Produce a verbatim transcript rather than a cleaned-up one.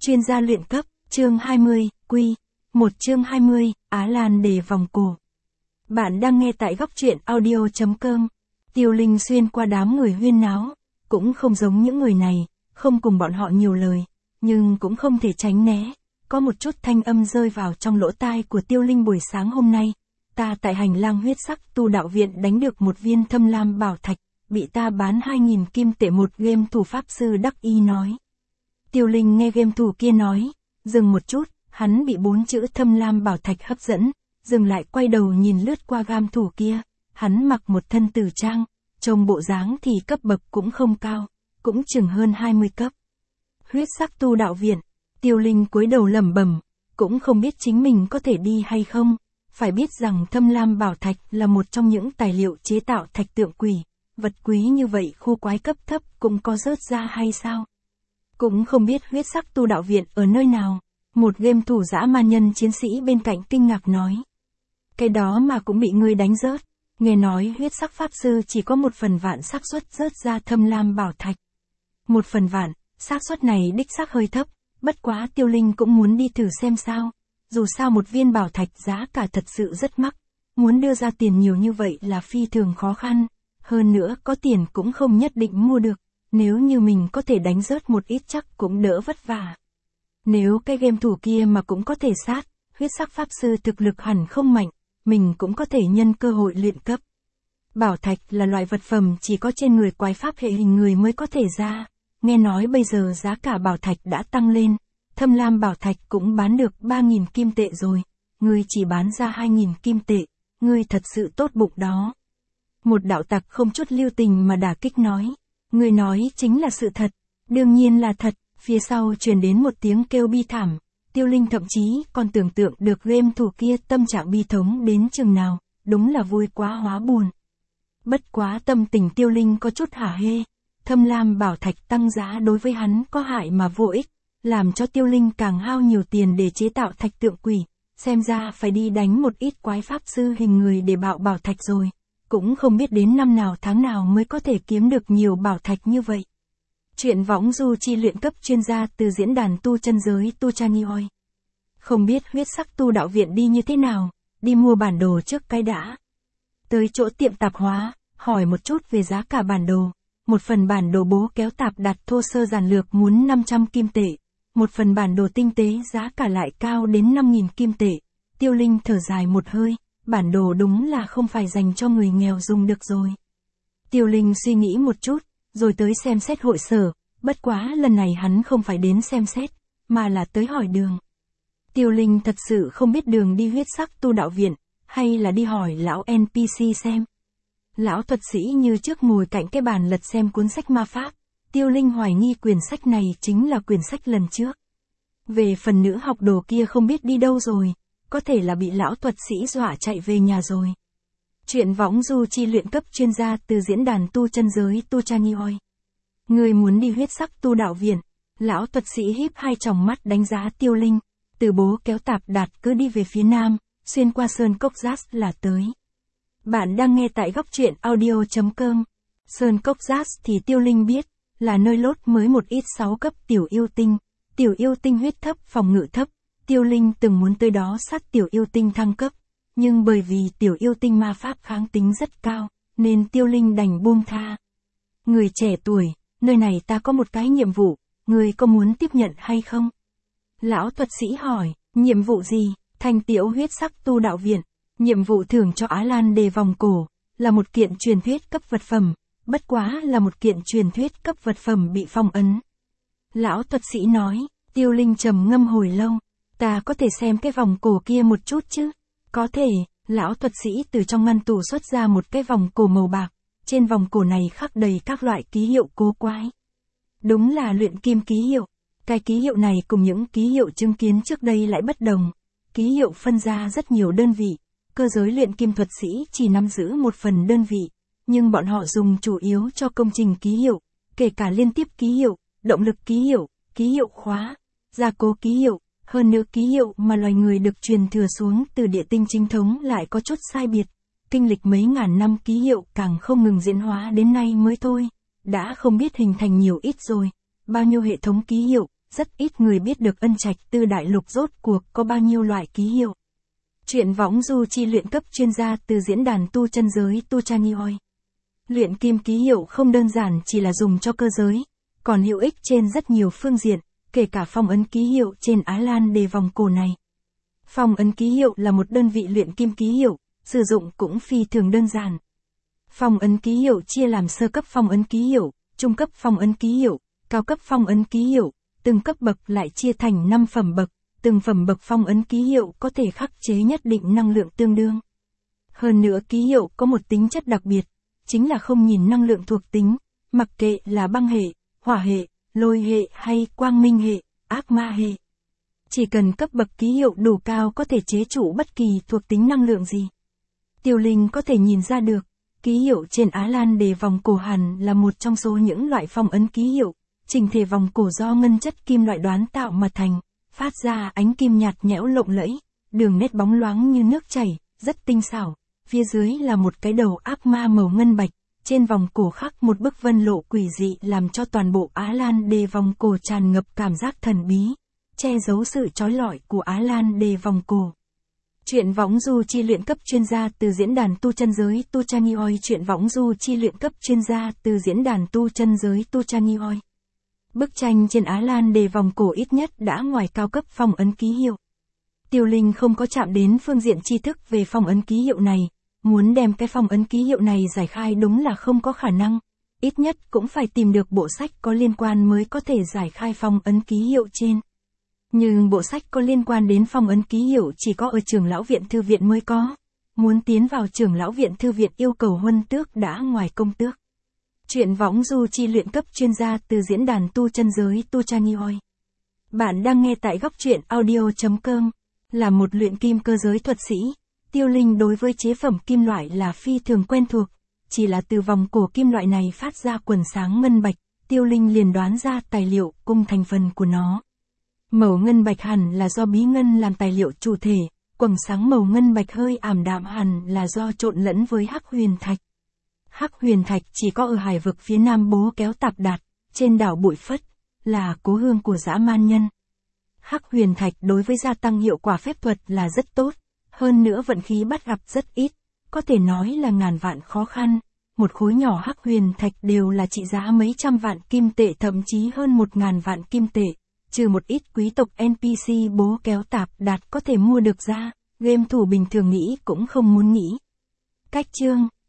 chuyên gia luyện cấp, chương hai mươi, Quy. một chương hai mươi, Á Lan đề vòng cổ. Bạn đang nghe tại góc truyện audio chấm com. Tiêu Linh xuyên qua đám người huyên náo, cũng không giống những người này, không cùng bọn họ nhiều lời, nhưng cũng không thể tránh né. Có một chút thanh âm rơi vào trong lỗ tai của Tiêu Linh buổi sáng hôm nay. Ta tại hành lang huyết sắc tu đạo viện đánh được một viên thâm lam bảo thạch, bị ta bán hai nghìn kim tệ một game thủ pháp sư đắc y nói. Tiêu Linh nghe game thủ kia nói, dừng một chút, hắn bị bốn chữ thâm lam bảo thạch hấp dẫn, dừng lại quay đầu nhìn lướt qua game thủ kia, hắn mặc một thân tử trang, trông bộ dáng thì cấp bậc cũng không cao, cũng chừng hơn hai mươi cấp. Huyết sắc tu đạo viện, Tiêu Linh cúi đầu lẩm bẩm, cũng không biết chính mình có thể đi hay không, phải biết rằng thâm lam bảo thạch là một trong những tài liệu chế tạo thạch tượng quỷ, vật quý như vậy khu quái cấp thấp cũng có rớt ra hay sao? Cũng không biết huyết sắc tu đạo viện ở nơi nào, một game thủ dã man nhân chiến sĩ bên cạnh kinh ngạc nói. Cái đó mà cũng bị ngươi đánh rớt, nghe nói huyết sắc pháp sư chỉ có một phần vạn xác suất rớt ra thâm lam bảo thạch. Một phần vạn, xác suất này đích xác hơi thấp, bất quá Tiêu Linh cũng muốn đi thử xem sao, dù sao một viên bảo thạch giá cả thật sự rất mắc, muốn đưa ra tiền nhiều như vậy là phi thường khó khăn, hơn nữa có tiền cũng không nhất định mua được. Nếu như mình có thể đánh rớt một ít chắc cũng đỡ vất vả. Nếu cái game thủ kia mà cũng có thể sát, huyết sắc pháp sư thực lực hẳn không mạnh, mình cũng có thể nhân cơ hội luyện cấp. Bảo thạch là loại vật phẩm chỉ có trên người quái pháp hệ hình người mới có thể ra, nghe nói bây giờ giá cả bảo thạch đã tăng lên, thâm lam bảo thạch cũng bán được ba nghìn kim tệ rồi, ngươi chỉ bán ra hai nghìn kim tệ, ngươi thật sự tốt bụng đó. Một đạo tặc không chút lưu tình mà đả kích nói. Người nói chính là sự thật, đương nhiên là thật, phía sau truyền đến một tiếng kêu bi thảm, Tiêu Linh thậm chí còn tưởng tượng được game thủ kia tâm trạng bi thống đến chừng nào, đúng là vui quá hóa buồn. Bất quá tâm tình Tiêu Linh có chút hả hê, thâm lam bảo thạch tăng giá đối với hắn có hại mà vô ích, làm cho Tiêu Linh càng hao nhiều tiền để chế tạo thạch tượng quỷ, xem ra phải đi đánh một ít quái pháp sư hình người để bạo bảo thạch rồi. Cũng không biết đến năm nào tháng nào mới có thể kiếm được nhiều bảo thạch như vậy. Chuyện võng du chi luyện cấp chuyên gia từ diễn đàn tu chân giới tu cha nghi oi. Không biết huyết sắc tu đạo viện đi như thế nào, đi mua bản đồ trước cái đã. Tới chỗ tiệm tạp hóa, hỏi một chút về giá cả bản đồ. Một phần bản đồ bố kéo tạp đặt thô sơ giản lược muốn năm trăm kim tệ. Một phần bản đồ tinh tế giá cả lại cao đến năm nghìn kim tệ. Tiêu Linh thở dài một hơi. Bản đồ đúng là không phải dành cho người nghèo dùng được rồi. Tiêu Linh suy nghĩ một chút, rồi tới xem xét hội sở, bất quá lần này hắn không phải đến xem xét, mà là tới hỏi đường. Tiêu Linh thật sự không biết đường đi huyết sắc tu đạo viện, hay là đi hỏi lão en pê xê xem. Lão thuật sĩ như trước ngồi cạnh cái bàn lật xem cuốn sách ma pháp, Tiêu Linh hoài nghi quyển sách này chính là quyển sách lần trước. Về phần nữ học đồ kia không biết đi đâu rồi. Có thể là bị lão thuật sĩ dọa chạy về nhà rồi. Chuyện võng du chi luyện cấp chuyên gia từ diễn đàn tu chân giới tu cha nghi oi. Người muốn đi huyết sắc tu đạo viện, lão thuật sĩ híp hai tròng mắt đánh giá Tiêu Linh, từ bố kéo tạp đạt cứ đi về phía nam, xuyên qua sơn cốc Giác là tới. Bạn đang nghe tại góc truyện audio chấm com. Sơn cốc Giác thì Tiêu Linh biết, là nơi lốt mới một ít sáu cấp tiểu yêu tinh, tiểu yêu tinh huyết thấp phòng ngự thấp. Tiêu Linh từng muốn tới đó sát tiểu yêu tinh thăng cấp, nhưng bởi vì tiểu yêu tinh ma pháp kháng tính rất cao, nên Tiêu Linh đành buông tha. Người trẻ tuổi, nơi này ta có một cái nhiệm vụ, người có muốn tiếp nhận hay không? Lão thuật sĩ hỏi, nhiệm vụ gì? Thành tiểu huyết sắc tu đạo viện, nhiệm vụ thưởng cho Á Lan đề vòng cổ, là một kiện truyền thuyết cấp vật phẩm, bất quá là một kiện truyền thuyết cấp vật phẩm bị phong ấn. Lão thuật sĩ nói, Tiêu Linh trầm ngâm hồi lâu. Ta có thể xem cái vòng cổ kia một chút chứ? Có thể, lão thuật sĩ từ trong ngăn tủ xuất ra một cái vòng cổ màu bạc, trên vòng cổ này khắc đầy các loại ký hiệu cố quái. Đúng là luyện kim ký hiệu, cái ký hiệu này cùng những ký hiệu chứng kiến trước đây lại bất đồng. Ký hiệu phân ra rất nhiều đơn vị, cơ giới luyện kim thuật sĩ chỉ nắm giữ một phần đơn vị, nhưng bọn họ dùng chủ yếu cho công trình ký hiệu, kể cả liên tiếp ký hiệu, động lực ký hiệu, ký hiệu khóa, gia cố ký hiệu. Hơn nữa ký hiệu mà loài người được truyền thừa xuống từ địa tinh chính thống lại có chút sai biệt. Kinh lịch mấy ngàn năm ký hiệu càng không ngừng diễn hóa đến nay mới thôi. Đã không biết hình thành nhiều ít rồi. Bao nhiêu hệ thống ký hiệu, rất ít người biết được Ân Trạch Tư Đại Lục rốt cuộc có bao nhiêu loại ký hiệu. Truyện võng du chi luyện cấp chuyên gia từ diễn đàn tu chân giới Tu Chanioi. Luyện kim ký hiệu không đơn giản chỉ là dùng cho cơ giới, còn hữu ích trên rất nhiều phương diện, kể cả phong ấn ký hiệu trên Á Lan đề vòng cổ này. Phong ấn ký hiệu là một đơn vị luyện kim ký hiệu, sử dụng cũng phi thường đơn giản. Phong ấn ký hiệu chia làm sơ cấp phong ấn ký hiệu, trung cấp phong ấn ký hiệu, cao cấp phong ấn ký hiệu, từng cấp bậc lại chia thành năm phẩm bậc, từng phẩm bậc phong ấn ký hiệu có thể khắc chế nhất định năng lượng tương đương. Hơn nữa ký hiệu có một tính chất đặc biệt, chính là không nhìn năng lượng thuộc tính, mặc kệ là băng hệ, hỏa hệ, lôi hệ hay quang minh hệ, ác ma hệ. Chỉ cần cấp bậc ký hiệu đủ cao có thể chế trụ bất kỳ thuộc tính năng lượng gì. Tiêu Linh có thể nhìn ra được, ký hiệu trên Á Lan đề vòng cổ hẳn là một trong số những loại phong ấn ký hiệu, chỉnh thể vòng cổ do ngân chất kim loại đoán tạo mà thành, phát ra ánh kim nhạt nhẽo lộng lẫy, đường nét bóng loáng như nước chảy, rất tinh xảo. Phía dưới là một cái đầu ác ma màu ngân bạch, trên vòng cổ khắc một bức vân lộ quỷ dị làm cho toàn bộ Á Lan đề vòng cổ tràn ngập cảm giác thần bí, che giấu sự trói lọi của Á Lan đề vòng cổ. Truyện võng du chi luyện cấp chuyên gia từ diễn đàn tu chân giới Tu Chanioi. Truyện võng du chi luyện cấp chuyên gia từ diễn đàn tu chân giới Tu Chanioi. Bức tranh trên Á Lan đề vòng cổ ít nhất đã ngoài cao cấp phong ấn ký hiệu. Tiêu Linh không có chạm đến phương diện tri thức về phong ấn ký hiệu này, muốn đem cái phong ấn ký hiệu này giải khai đúng là không có khả năng, ít nhất cũng phải tìm được bộ sách có liên quan mới có thể giải khai phong ấn ký hiệu trên. Nhưng bộ sách có liên quan đến phong ấn ký hiệu chỉ có ở Trưởng lão viện thư viện mới có. Muốn tiến vào Trưởng lão viện thư viện yêu cầu huân tước đã ngoài công tước. Truyện võng du chi luyện cấp chuyên gia từ diễn đàn tu chân giới Tu Chanioi. Bạn đang nghe tại góc truyện audio chấm com. Là một luyện kim cơ giới thuật sĩ, Tiêu Linh đối với chế phẩm kim loại là phi thường quen thuộc. Chỉ là từ vòng cổ kim loại này phát ra quần sáng ngân bạch, Tiêu Linh liền đoán ra tài liệu cùng thành phần của nó. Màu ngân bạch hẳn là do bí ngân làm tài liệu chủ thể, quầng sáng màu ngân bạch hơi ảm đạm hẳn là do trộn lẫn với hắc huyền thạch. Hắc huyền thạch chỉ có ở hải vực phía nam Bố Kéo Tạp Đạt, trên đảo Bụi Phất, là cố hương của dã man nhân. Hắc huyền thạch đối với gia tăng hiệu quả phép thuật là rất tốt, hơn nữa vận khí bắt gặp rất ít, có thể nói là ngàn vạn khó khăn. Một khối nhỏ hắc huyền thạch đều là trị giá mấy trăm vạn kim tệ, thậm chí hơn một ngàn vạn kim tệ, trừ một ít quý tộc en pê xê Bố Kéo Tạp Đạt có thể mua được ra, game thủ bình thường nghĩ cũng không muốn nghĩ. Cách chương